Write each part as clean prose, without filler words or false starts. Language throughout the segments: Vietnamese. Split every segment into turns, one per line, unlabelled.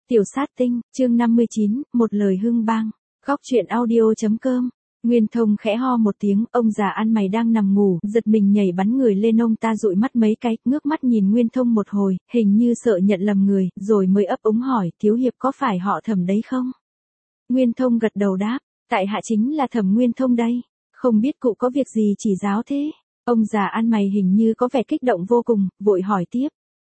Tiểu sát tinh, chương 59, một lời hưng bang. Góc truyện audio.com. Nguyên Thông khẽ ho một tiếng, ông già ăn mày đang nằm ngủ, giật mình nhảy bắn người lên, ông ta dụi mắt mấy cái, ngước mắt nhìn Nguyên Thông một hồi, hình như sợ nhận lầm người, rồi mới ấp úng hỏi, thiếu hiệp có phải họ Thẩm đấy không? Nguyên Thông gật đầu đáp, tại hạ chính là Thẩm Nguyên Thông đây, không biết cụ có việc gì chỉ giáo thế? Ông già ăn mày hình như có vẻ kích động vô cùng, vội hỏi tiếp.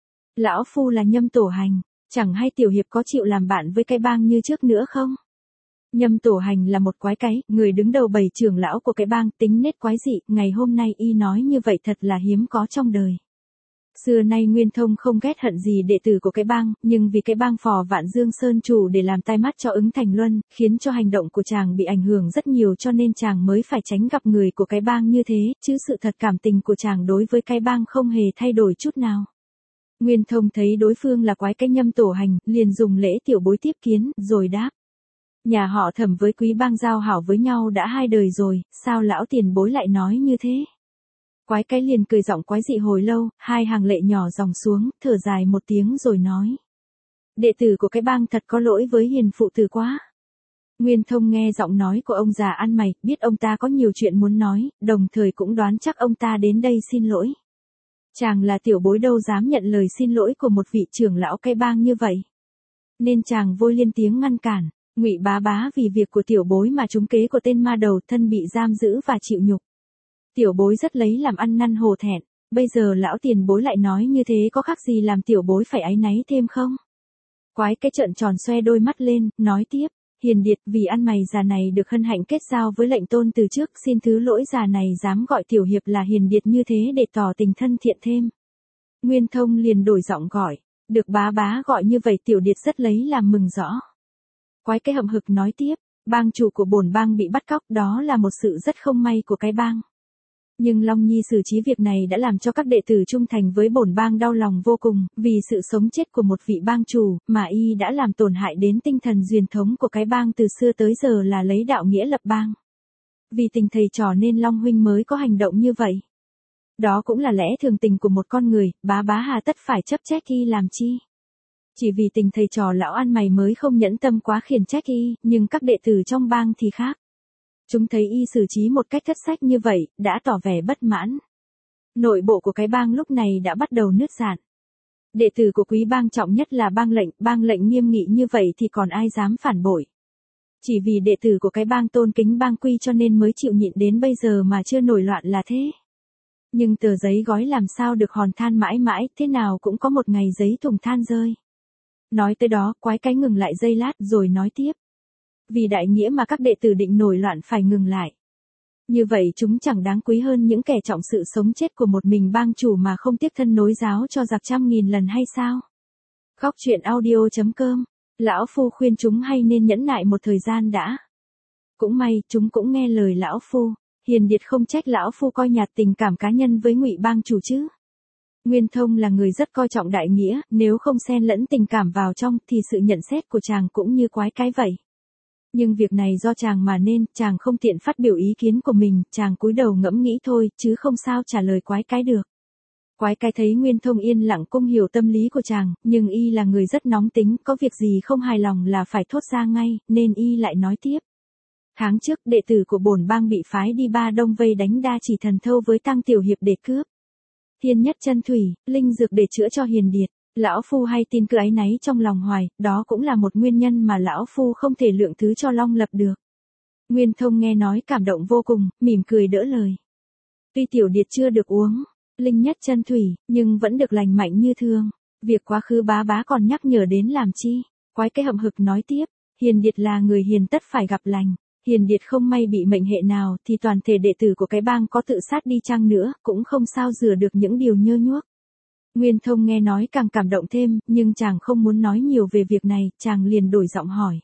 Lão phu là Nhâm Tổ Hành, chẳng hay tiểu hiệp có chịu làm bạn với cái bang như trước nữa không? Nhâm Tổ Hành là một quái cái, người đứng đầu bầy trưởng lão của cái bang, tính nết quái dị, ngày hôm nay y nói như vậy thật là hiếm có trong đời. Xưa nay Nguyên Thông không ghét hận gì đệ tử của cái bang, nhưng vì cái bang phò Vạn Dương Sơn chủ để làm tai mắt cho Ứng Thành Luân, khiến cho hành động của chàng bị ảnh hưởng rất nhiều, cho nên chàng mới phải tránh gặp người của cái bang như thế, chứ sự thật cảm tình của chàng đối với cái bang không hề thay đổi chút nào. Nguyên Thông thấy đối phương là quái cái Nhâm Tổ Hành, liền dùng lễ tiểu bối tiếp kiến, rồi đáp. Nhà họ Thẩm với Quý bang giao hảo với nhau đã 2 đời rồi, sao lão tiền bối lại nói như thế? Quái cái liền cười giọng quái dị hồi lâu, 2 hàng lệ nhỏ dòng xuống, thở dài một tiếng rồi nói. Đệ tử của cái bang thật có lỗi với hiền phụ tử quá. Nguyên Thông nghe giọng nói của ông già ăn mày, biết ông ta có nhiều chuyện muốn nói, đồng thời cũng đoán chắc ông ta đến đây xin lỗi. Chàng là tiểu bối đâu dám nhận lời xin lỗi của một vị trưởng lão cái bang như vậy. Nên chàng vội lên tiếng ngăn cản, Ngụy bá bá vì việc của tiểu bối mà trúng kế của tên ma đầu thân bị giam giữ và chịu nhục. Tiểu bối rất lấy làm ăn năn hổ thẹn, bây giờ lão tiền bối lại nói như thế có khác gì làm tiểu bối phải áy náy thêm không? Quái cái trợn tròn xoe đôi mắt lên, nói tiếp. Hiền điệt, vì ăn mày già này được hân hạnh kết giao với lệnh tôn từ trước, xin thứ lỗi già này dám gọi tiểu hiệp là hiền điệt như thế để tỏ tình thân thiện thêm. Nguyên Thông liền đổi giọng gọi, được bá bá gọi như vậy tiểu điệt rất lấy làm mừng rõ. Quái cái hậm hực nói tiếp, bang chủ của bổn bang bị bắt cóc, đó là một sự rất không may của cái bang. Nhưng Long Nhi xử trí việc này đã làm cho các đệ tử trung thành với bổn bang đau lòng vô cùng, vì sự sống chết của một vị bang chủ, mà y đã làm tổn hại đến tinh thần truyền thống của cái bang từ xưa tới giờ là lấy đạo nghĩa lập bang. Vì tình thầy trò nên Long huynh mới có hành động như vậy. Đó cũng là lẽ thường tình của một con người, bá bá hà tất phải chấp trách y làm chi. Chỉ vì tình thầy trò lão ăn mày mới không nhẫn tâm quá khiển trách y, nhưng các đệ tử trong bang thì khác. Chúng thấy y xử trí một cách thất sách như vậy, đã tỏ vẻ bất mãn. Nội bộ của cái bang lúc này đã bắt đầu nứt rạn. Đệ tử của Quý bang trọng nhất là bang lệnh nghiêm nghị như vậy thì còn ai dám phản bội. Chỉ vì đệ tử của cái bang tôn kính bang quy cho nên mới chịu nhịn đến bây giờ mà chưa nổi loạn là thế. Nhưng tờ giấy gói làm sao được hòn than mãi mãi, thế nào cũng có một ngày giấy thùng than rơi. Nói tới đó, quái cái ngừng lại giây lát rồi nói tiếp. Vì đại nghĩa mà các đệ tử định nổi loạn phải ngừng lại. Như vậy chúng chẳng đáng quý hơn những kẻ trọng sự sống chết của một mình bang chủ mà không tiếc thân nối giáo cho giặc 100.000 lần hay sao? Góc truyện audio.com. Lão phu khuyên chúng hay nên nhẫn nại một thời gian đã. Cũng may, chúng cũng nghe lời lão phu. Hiền điệt không trách lão phu coi nhạt tình cảm cá nhân với Ngụy bang chủ chứ. Nguyên Thông là người rất coi trọng đại nghĩa, nếu không xen lẫn tình cảm vào trong thì sự nhận xét của chàng cũng như quái cái vậy. Nhưng việc này do chàng mà nên, chàng không tiện phát biểu ý kiến của mình, chàng cúi đầu ngẫm nghĩ thôi, chứ không sao trả lời quái cái được. Quái cái thấy Nguyên Thông yên lặng cũng hiểu tâm lý của chàng, nhưng y là người rất nóng tính, có việc gì không hài lòng là phải thốt ra ngay, nên y lại nói tiếp. Tháng trước, đệ tử của bổn bang bị phái đi Ba Đông vây đánh Đa Chỉ Thần Thâu với Tăng Tiểu Hiệp để cướp Thiên Nhất Chân Thủy, linh dược để chữa cho hiền điệt. Lão phu hay tin cứ áy náy trong lòng hoài, đó cũng là một nguyên nhân mà lão phu không thể lượng thứ cho Long Lập được. Nguyên Thông nghe nói cảm động vô cùng, mỉm cười đỡ lời. Tuy tiểu điệt chưa được uống linh nhất chân thủy, nhưng vẫn được lành mạnh như thường. Việc quá khứ bá bá còn nhắc nhở đến làm chi? Quái cái hậm hực nói tiếp, hiền điệt là người hiền tất phải gặp lành. Hiền điệt không may bị mệnh hệ nào thì toàn thể đệ tử của cái bang có tự sát đi chăng nữa, cũng không sao rửa được những điều nhơ nhuốc. Nguyên Thông nghe nói càng cảm động thêm, nhưng chàng không muốn nói nhiều về việc này, chàng liền đổi giọng hỏi.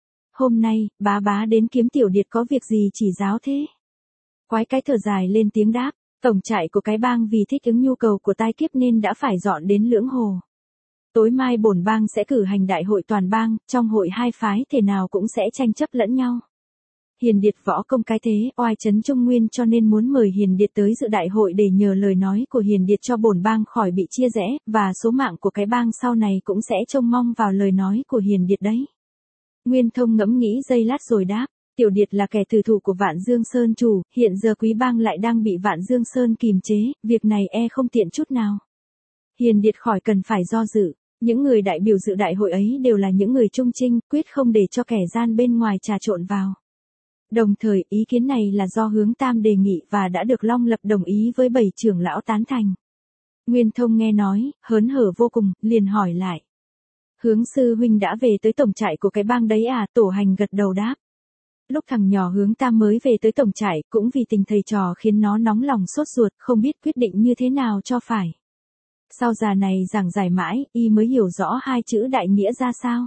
Hôm nay, bá bá đến kiếm tiểu điệt có việc gì chỉ giáo thế? Quái cái thở dài lên tiếng đáp, tổng trại của cái bang vì thích ứng nhu cầu của tai kiếp nên đã phải dọn đến Lưỡng Hồ. Tối mai bổn bang sẽ cử hành đại hội toàn bang, trong hội 2 phái thể nào cũng sẽ tranh chấp lẫn nhau. Hiền Điệt võ công cái thế, oai chấn Trung Nguyên cho nên muốn mời Hiền Điệt tới dự đại hội để nhờ lời nói của Hiền Điệt cho bổn bang khỏi bị chia rẽ, và số mạng của cái bang sau này cũng sẽ trông mong vào lời nói của Hiền Điệt đấy. Nguyên Thông ngẫm nghĩ giây lát rồi đáp, Tiểu Điệt là kẻ tử thủ của Vạn Dương Sơn chủ, hiện giờ quý bang lại đang bị Vạn Dương Sơn kìm chế, việc này không tiện chút nào. Hiền Điệt khỏi cần phải do dự, những người đại biểu dự đại hội ấy đều là những người trung trinh, quyết không để cho kẻ gian bên ngoài trà trộn vào. Đồng thời, ý kiến này là do Hướng Tam đề nghị và đã được Long Lập đồng ý với 7 trưởng lão tán thành. Nguyên Thông nghe nói, hớn hở vô cùng, liền hỏi lại. Hướng sư huynh đã về tới tổng trại của cái bang đấy à? Tổ Hành gật đầu đáp. Lúc thằng nhỏ Hướng Tam mới về tới tổng trại, cũng vì tình thầy trò khiến nó nóng lòng sốt ruột, không biết quyết định như thế nào cho phải. Sau già này giảng giải mãi, y mới hiểu rõ hai chữ đại nghĩa ra sao.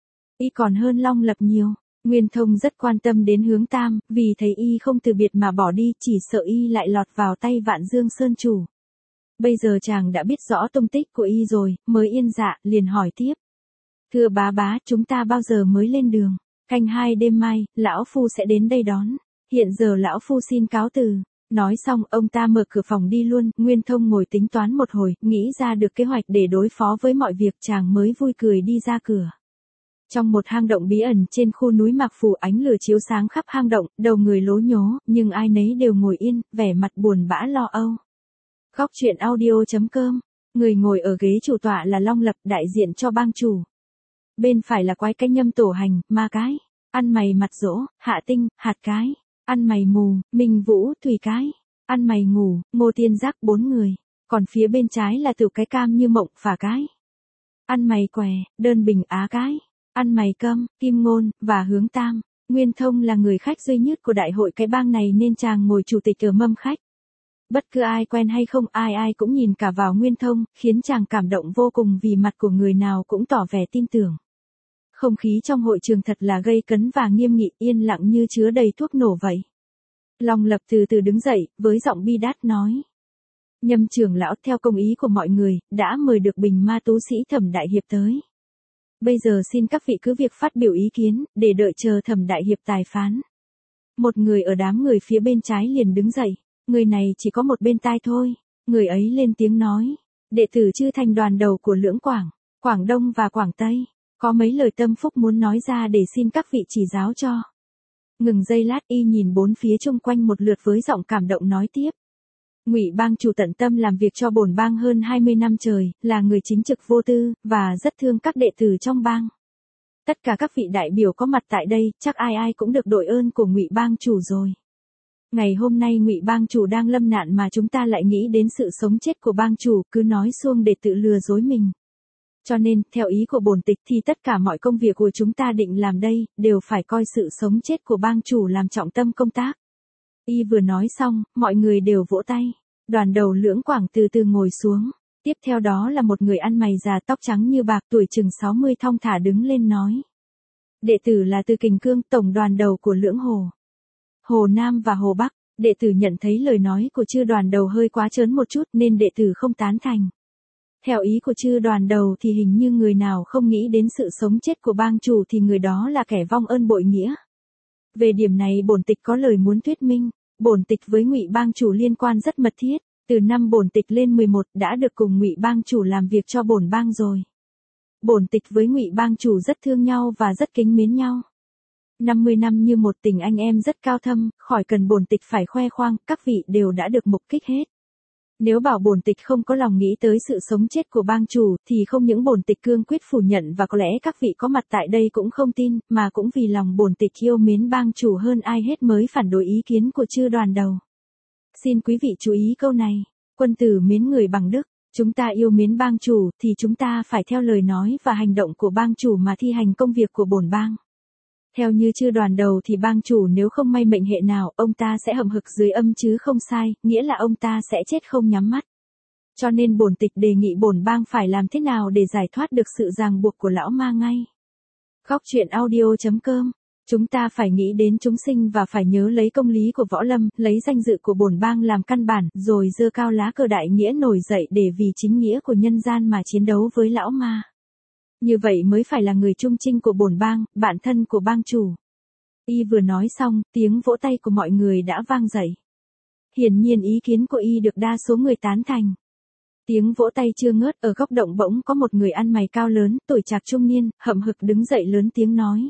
Y còn hơn Long Lập nhiều. Nguyên Thông rất quan tâm đến Hướng Tam, vì thấy y không từ biệt mà bỏ đi, chỉ sợ y lại lọt vào tay Vạn Dương Sơn chủ. Bây giờ chàng đã biết rõ tung tích của y rồi, mới yên dạ, liền hỏi tiếp. Thưa bá, chúng ta bao giờ mới lên đường? Canh 2 đêm mai, lão phu sẽ đến đây đón. Hiện giờ lão phu xin cáo từ. Nói xong, ông ta mở cửa phòng đi luôn. Nguyên Thông ngồi tính toán một hồi, nghĩ ra được kế hoạch để đối phó với mọi việc, chàng mới vui cười đi ra cửa. Trong một hang động bí ẩn trên khu núi Mạc Phủ, ánh lửa chiếu sáng khắp hang động, đầu người lố nhố, nhưng ai nấy đều ngồi yên, vẻ mặt buồn bã lo âu. Góc truyện audio.com, người ngồi ở ghế chủ tọa là Long Lập, đại diện cho bang chủ. Bên phải là Quái Cái Nhâm Tổ Hành, Ma Cái, Ăn Mày Mặt Dỗ, Hạ Tinh, Hạt Cái, Ăn Mày Mù, Minh Vũ, Thủy Cái, Ăn Mày Ngủ, Ngô Tiên Giác, 4 người. Còn phía bên trái là Tử Cái Cam Như Mộng, Phả Cái, Ăn Mày Què, Đơn Bình Á Cái, Ăn Mày Câm, Kim Ngôn, và Hướng Tam. Nguyên Thông là người khách duy nhất của đại hội cái bang này nên chàng ngồi chủ tịch ở mâm khách. Bất cứ ai quen hay không, ai cũng nhìn cả vào Nguyên Thông, khiến chàng cảm động vô cùng vì mặt của người nào cũng tỏ vẻ tin tưởng. Không khí trong hội trường thật là gây cấn và nghiêm nghị, yên lặng như chứa đầy thuốc nổ vậy. Long Lập từ từ đứng dậy, với giọng bi đát nói. Nhâm trưởng lão, theo công ý của mọi người, đã mời được Bình Ma tú sĩ Thẩm Đại Hiệp tới. Bây giờ xin các vị cứ việc phát biểu ý kiến, để đợi chờ Thẩm Đại Hiệp tài phán. Một người ở đám người phía bên trái liền đứng dậy, người này chỉ có một bên tai thôi, người ấy lên tiếng nói. Đệ tử Chư Thành đoàn đầu của Lưỡng Quảng, Quảng Đông và Quảng Tây, có mấy lời tâm phúc muốn nói ra để xin các vị chỉ giáo cho. Ngừng giây lát, y nhìn bốn phía chung quanh một lượt với giọng cảm động nói tiếp. Ngụy bang chủ tận tâm làm việc cho bổn bang hơn 20 năm trời, là người chính trực vô tư, và rất thương các đệ tử trong bang. Tất cả các vị đại biểu có mặt tại đây, chắc ai cũng được đội ơn của Ngụy bang chủ rồi. Ngày hôm nay Ngụy bang chủ đang lâm nạn mà chúng ta lại nghĩ đến sự sống chết của bang chủ, cứ nói suông để tự lừa dối mình. Cho nên, theo ý của bổn tịch thì tất cả mọi công việc của chúng ta định làm đây, đều phải coi sự sống chết của bang chủ làm trọng tâm công tác. Y vừa nói xong, mọi người đều vỗ tay. Đoàn đầu Lưỡng Quảng từ từ ngồi xuống. Tiếp theo đó là một người ăn mày già tóc trắng như bạc, tuổi chừng 60, thong thả đứng lên nói. Đệ tử là Từ Kình Cương, tổng đoàn đầu của Lưỡng Hồ, Hồ Nam và Hồ Bắc. Đệ tử nhận thấy lời nói của chư đoàn đầu hơi quá trớn một chút nên đệ tử không tán thành. Theo ý của chư đoàn đầu thì hình như người nào không nghĩ đến sự sống chết của bang chủ thì người đó là kẻ vong ơn bội nghĩa. Về điểm này bổn tịch có lời muốn thuyết minh. Bổn tịch với Ngụy bang chủ liên quan rất mật thiết, từ năm bổn tịch lên 11 đã được cùng Ngụy bang chủ làm việc cho bổn bang rồi. Bổn tịch với Ngụy bang chủ rất thương nhau và rất kính mến nhau. 50 năm như một tình anh em rất cao thâm, khỏi cần bổn tịch phải khoe khoang, các vị đều đã được mục kích hết. Nếu bảo bổn tịch không có lòng nghĩ tới sự sống chết của bang chủ thì không những bổn tịch cương quyết phủ nhận và có lẽ các vị có mặt tại đây cũng không tin, mà cũng vì lòng bổn tịch yêu mến bang chủ hơn ai hết mới phản đối ý kiến của chư đoàn đầu. Xin quý vị chú ý câu này, quân tử mến người bằng đức, chúng ta yêu mến bang chủ thì chúng ta phải theo lời nói và hành động của bang chủ mà thi hành công việc của bổn bang. Theo như chư đoàn đầu thì bang chủ nếu không may mệnh hệ nào, ông ta sẽ hậm hực dưới âm chứ không sai, nghĩa là ông ta sẽ chết không nhắm mắt. Cho nên bổn tịch đề nghị bổn bang phải làm thế nào để giải thoát được sự ràng buộc của lão ma ngay. Góc truyện audio.com, chúng ta phải nghĩ đến chúng sinh và phải nhớ lấy công lý của võ lâm, lấy danh dự của bổn bang làm căn bản, rồi giơ cao lá cờ đại nghĩa nổi dậy để vì chính nghĩa của nhân gian mà chiến đấu với lão ma. Như vậy mới phải là người trung trinh của bổn bang, bạn thân của bang chủ. Y vừa nói xong, tiếng vỗ tay của mọi người đã vang dậy. Hiển nhiên ý kiến của Y được đa số người tán thành. Tiếng vỗ tay chưa ngớt, ở góc động bỗng có một người ăn mày cao lớn, tuổi trạc trung niên, hậm hực đứng dậy lớn tiếng nói.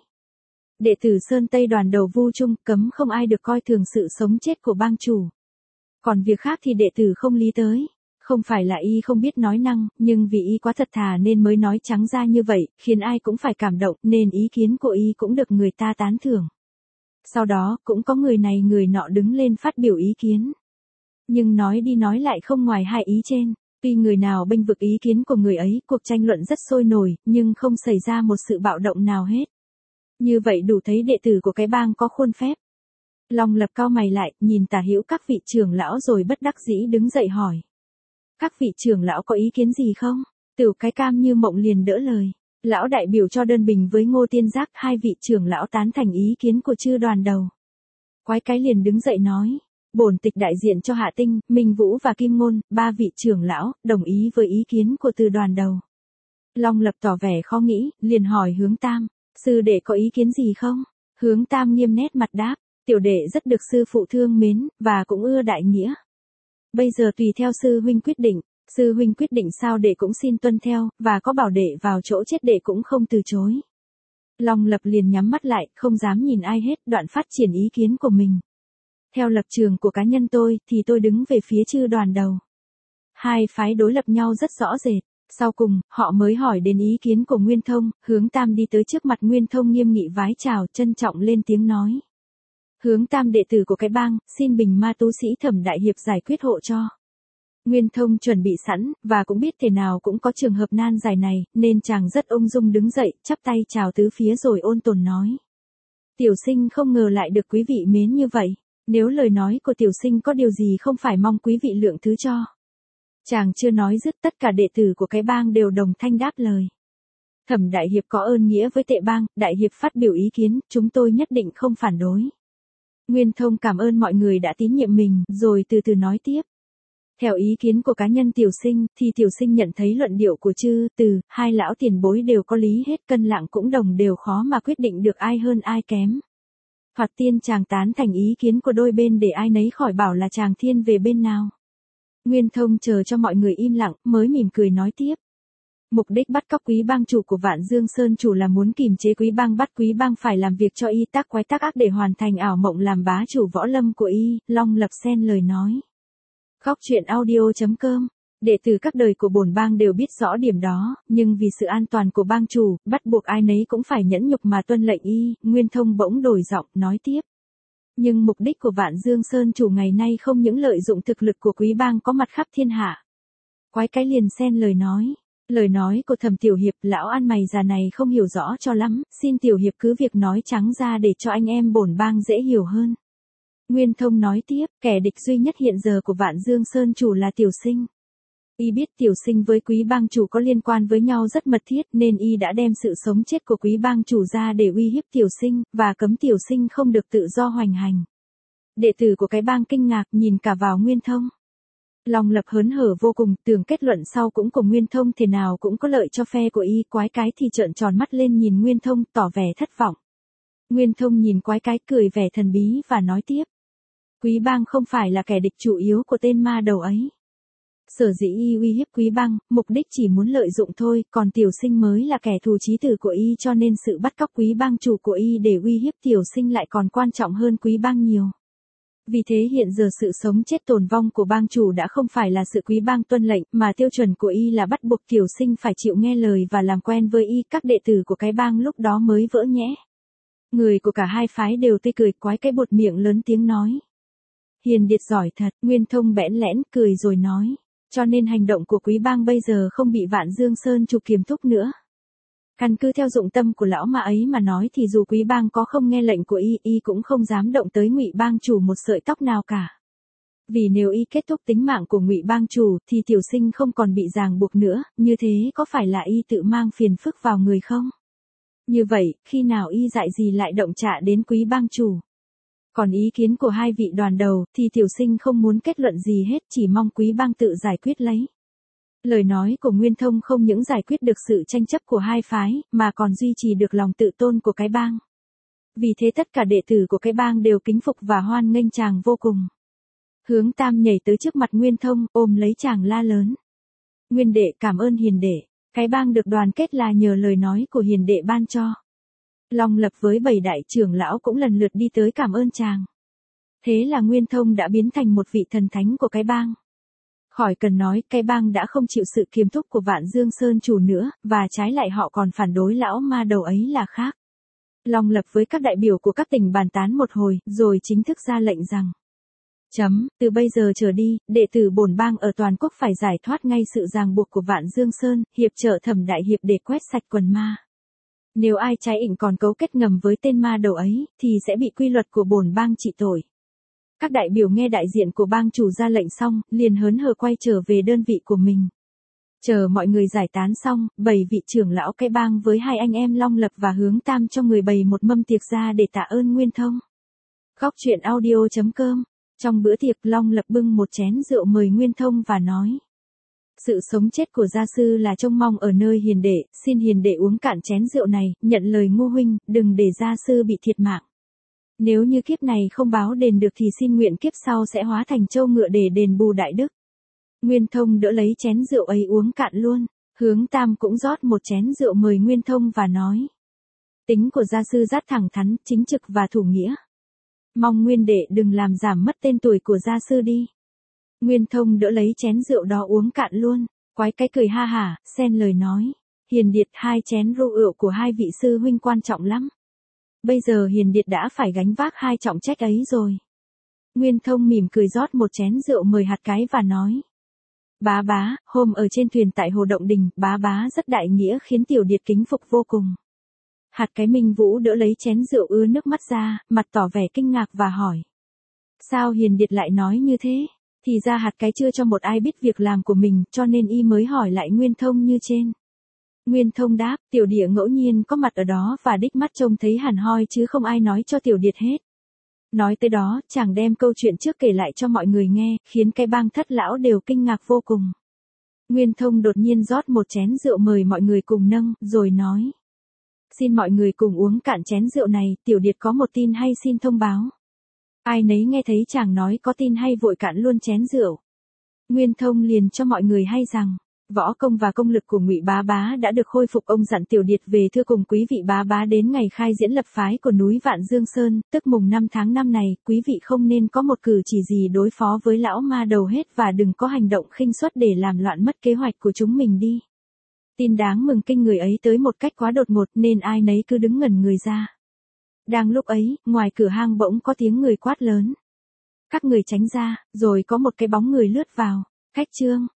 Đệ tử Sơn Tây đoàn đầu Vu Trung, cấm không ai được coi thường sự sống chết của bang chủ. Còn việc khác thì đệ tử không lý tới. Không phải là Y không biết nói năng, nhưng vì Y quá thật thà nên mới nói trắng ra như vậy, khiến ai cũng phải cảm động, nên ý kiến của Y cũng được người ta tán thưởng. Sau đó, cũng có người này người nọ đứng lên phát biểu ý kiến. Nhưng nói đi nói lại không ngoài hai ý trên. Tuy người nào bênh vực ý kiến của người ấy, cuộc tranh luận rất sôi nổi, nhưng không xảy ra một sự bạo động nào hết. Như vậy đủ thấy đệ tử của cái bang có khuôn phép. Long Lập cau mày lại, nhìn tả hữu các vị trưởng lão rồi bất đắc dĩ đứng dậy hỏi. Các vị trưởng lão có ý kiến gì không? Tửu cái Cam như mộng liền đỡ lời. Lão đại biểu cho đơn bình với Ngô Tiên Giác, hai vị trưởng lão tán thành ý kiến của chư đoàn đầu. Quái cái liền đứng dậy nói. Bổn tịch đại diện cho Hạ Tinh, Minh Vũ và Kim Ngôn, ba vị trưởng lão, đồng ý với ý kiến của từ đoàn đầu. Long Lập tỏ vẻ khó nghĩ, liền hỏi Hướng Tam, sư đệ có ý kiến gì không? Hướng Tam nghiêm nét mặt đáp, tiểu đệ rất được sư phụ thương mến, và cũng ưa đại nghĩa. Bây giờ tùy theo sư huynh quyết định, sư huynh quyết định sao đệ cũng xin tuân theo, và có bảo đệ vào chỗ chết đệ cũng không từ chối. Long Lập liền nhắm mắt lại, không dám nhìn ai hết, đoạn phát triển ý kiến của mình. Theo lập trường của cá nhân tôi, thì tôi đứng về phía chư đoàn đầu. Hai phái đối lập nhau rất rõ rệt. Sau cùng, họ mới hỏi đến ý kiến của Nguyên Thông, Hướng Tam đi tới trước mặt Nguyên Thông nghiêm nghị vái chào, trân trọng lên tiếng nói. Hướng Tam đệ tử của cái bang, xin bình ma tú sĩ Thẩm đại hiệp giải quyết hộ cho. Nguyên Thông chuẩn bị sẵn, và cũng biết thế nào cũng có trường hợp nan giải này, nên chàng rất ung dung đứng dậy, chắp tay chào tứ phía rồi ôn tồn nói. Tiểu sinh không ngờ lại được quý vị mến như vậy. Nếu lời nói của tiểu sinh có điều gì không phải mong quý vị lượng thứ cho. Chàng chưa nói dứt, tất cả đệ tử của cái bang đều đồng thanh đáp lời. Thẩm đại hiệp có ơn nghĩa với tệ bang, đại hiệp phát biểu ý kiến, chúng tôi nhất định không phản đối. Nguyên Thông cảm ơn mọi người đã tín nhiệm mình, rồi từ từ nói tiếp. Theo ý kiến của cá nhân tiểu sinh, thì tiểu sinh nhận thấy luận điệu của chư, từ, hai lão tiền bối đều có lý hết, cân lạng cũng đồng đều khó mà quyết định được ai hơn ai kém. Thoạt tiên chàng tán thành ý kiến của đôi bên để ai nấy khỏi bảo là chàng thiên về bên nào. Nguyên Thông chờ cho mọi người im lặng, mới mỉm cười nói tiếp. Mục đích bắt cóc quý bang chủ của Vạn Dương Sơn chủ là muốn kìm chế quý bang, bắt quý bang phải làm việc cho y tác quái tác ác để hoàn thành ảo mộng làm bá chủ võ lâm của y, Long Lập xen lời nói. Khóc chuyện audio.com. Đệ tử các đời của bổn bang đều biết rõ điểm đó, nhưng vì sự an toàn của bang chủ, bắt buộc ai nấy cũng phải nhẫn nhục mà tuân lệnh y, Nguyên Thông bỗng đổi giọng, nói tiếp. Nhưng mục đích của Vạn Dương Sơn chủ ngày nay không những lợi dụng thực lực của quý bang có mặt khắp thiên hạ. Quái cái liền xen lời nói. Lời nói của Thẩm tiểu hiệp, lão ăn mày già này không hiểu rõ cho lắm, xin tiểu hiệp cứ việc nói trắng ra để cho anh em bổn bang dễ hiểu hơn. Nguyên Thông nói tiếp, kẻ địch duy nhất hiện giờ của Vạn Dương Sơn chủ là tiểu sinh. Y biết tiểu sinh với quý bang chủ có liên quan với nhau rất mật thiết nên y đã đem sự sống chết của quý bang chủ ra để uy hiếp tiểu sinh, và cấm tiểu sinh không được tự do hoành hành. Đệ tử của cái bang kinh ngạc nhìn cả vào Nguyên Thông. Long Lập hớn hở vô cùng, tưởng kết luận sau cũng cùng Nguyên Thông thế nào cũng có lợi cho phe của y, quái cái thì trợn tròn mắt lên nhìn Nguyên Thông, tỏ vẻ thất vọng. Nguyên Thông nhìn quái cái cười vẻ thần bí và nói tiếp. Quý bang không phải là kẻ địch chủ yếu của tên ma đầu ấy. Sở dĩ y uy hiếp quý bang, mục đích chỉ muốn lợi dụng thôi, còn tiểu sinh mới là kẻ thù chí tử của y, cho nên sự bắt cóc quý bang chủ của y để uy hiếp tiểu sinh lại còn quan trọng hơn quý bang nhiều. Vì thế hiện giờ sự sống chết tồn vong của bang chủ đã không phải là sự quý bang tuân lệnh, mà tiêu chuẩn của y là bắt buộc tiểu sinh phải chịu nghe lời và làm quen với y, các đệ tử của cái bang lúc đó mới vỡ nhẽ. Người của cả hai phái đều tươi cười, quái cái buột miệng lớn tiếng nói. Hiền điệt giỏi thật, Nguyên Thông bẽn lẽn cười rồi nói. Cho nên hành động của quý bang bây giờ không bị Vạn Dương Sơn chủ kiềm thúc nữa. Căn cứ theo dụng tâm của lão ma ấy mà nói thì dù quý bang có không nghe lệnh của y cũng không dám động tới Ngụy bang chủ một sợi tóc nào cả. Vì nếu y kết thúc tính mạng của Ngụy bang chủ thì tiểu sinh không còn bị ràng buộc nữa, như thế có phải là y tự mang phiền phức vào người không? Như vậy, khi nào y dại gì lại động chạ đến quý bang chủ? Còn ý kiến của hai vị đoàn đầu thì tiểu sinh không muốn kết luận gì hết, chỉ mong quý bang tự giải quyết lấy. Lời nói của Nguyên Thông không những giải quyết được sự tranh chấp của hai phái, mà còn duy trì được lòng tự tôn của cái bang. Vì thế tất cả đệ tử của cái bang đều kính phục và hoan nghênh chàng vô cùng. Hướng Tam nhảy tới trước mặt Nguyên Thông, ôm lấy chàng la lớn. Nguyên đệ, cảm ơn hiền đệ, cái bang được đoàn kết là nhờ lời nói của hiền đệ ban cho. Long Lập với 7 đại trưởng lão cũng lần lượt đi tới cảm ơn chàng. Thế là Nguyên Thông đã biến thành một vị thần thánh của cái bang. Khỏi cần nói, cái bang đã không chịu sự kiềm thúc của Vạn Dương Sơn chủ nữa, và trái lại họ còn phản đối lão ma đầu ấy là khác. Long Lập với các đại biểu của các tỉnh bàn tán một hồi, rồi chính thức ra lệnh rằng. Từ bây giờ trở đi, đệ tử bổn bang ở toàn quốc phải giải thoát ngay sự ràng buộc của Vạn Dương Sơn, hiệp trợ Thẩm đại hiệp để quét sạch quần ma. Nếu ai trái ỉnh còn cấu kết ngầm với tên ma đầu ấy, thì sẽ bị quy luật của bổn bang trị tội. Các đại biểu nghe đại diện của bang chủ ra lệnh xong, liền hớn hở quay trở về đơn vị của mình. Chờ mọi người giải tán xong, 7 vị trưởng lão cái bang với 2 anh em Long Lập và Hướng Tam cho người bày một mâm tiệc ra để tạ ơn Nguyên Thông. Góc truyện audio.com. Trong bữa tiệc, Long Lập bưng một chén rượu mời Nguyên Thông và nói. Sự sống chết của gia sư là trông mong ở nơi hiền đệ, xin hiền đệ uống cạn chén rượu này, nhận lời Ngô huynh, đừng để gia sư bị thiệt mạng. Nếu như kiếp này không báo đền được thì xin nguyện kiếp sau sẽ hóa thành trâu ngựa để đền bù đại đức. Nguyên Thông đỡ lấy chén rượu ấy uống cạn luôn. Hướng Tam cũng rót một chén rượu mời Nguyên Thông và nói. Tính của gia sư rất thẳng thắn, chính trực và thủ nghĩa. Mong Nguyên đệ đừng làm giảm mất tên tuổi của gia sư đi. Nguyên Thông đỡ lấy chén rượu đó uống cạn luôn. Quái cái cười ha hả, xen lời nói. Hiền điệt, 2 chén rượu của 2 vị sư huynh quan trọng lắm. Bây giờ hiền điệt đã phải gánh vác 2 trọng trách ấy rồi. Nguyên Thông mỉm cười rót một chén rượu mời Hạt Cái và nói. Bá, hôm ở trên thuyền tại Hồ Động Đình, bá rất đại nghĩa khiến tiểu điệt kính phục vô cùng. Hạt Cái Minh Vũ đỡ lấy chén rượu ứa nước mắt ra, mặt tỏ vẻ kinh ngạc và hỏi. Sao hiền điệt lại nói như thế? Thì ra Hạt Cái chưa cho một ai biết việc làm của mình, cho nên y mới hỏi lại Nguyên Thông như trên. Nguyên Thông đáp, tiểu địa ngẫu nhiên có mặt ở đó và đích mắt trông thấy hẳn hoi chứ không ai nói cho tiểu điệt hết. Nói tới đó, chàng đem câu chuyện trước kể lại cho mọi người nghe, khiến cái bang thất lão đều kinh ngạc vô cùng. Nguyên Thông đột nhiên rót một chén rượu mời mọi người cùng nâng, rồi nói. Xin mọi người cùng uống cạn chén rượu này, tiểu điệt có một tin hay xin thông báo. Ai nấy nghe thấy chàng nói có tin hay vội cạn luôn chén rượu. Nguyên Thông liền cho mọi người hay rằng. Võ công và công lực của Ngụy Bá đã được khôi phục. Ông dặn tiểu điệt về thưa cùng quý vị bá đến ngày khai diễn lập phái của núi Vạn Dương Sơn, tức mùng 5 tháng 5 này, quý vị không nên có một cử chỉ gì đối phó với lão ma đầu hết và đừng có hành động khinh suất để làm loạn mất kế hoạch của chúng mình đi. Tin đáng mừng kinh người ấy tới một cách quá đột ngột nên ai nấy cứ đứng ngẩn người ra. Đang lúc ấy, ngoài cửa hang bỗng có tiếng người quát lớn. Các người tránh ra, rồi có một cái bóng người lướt vào. Khách Trương.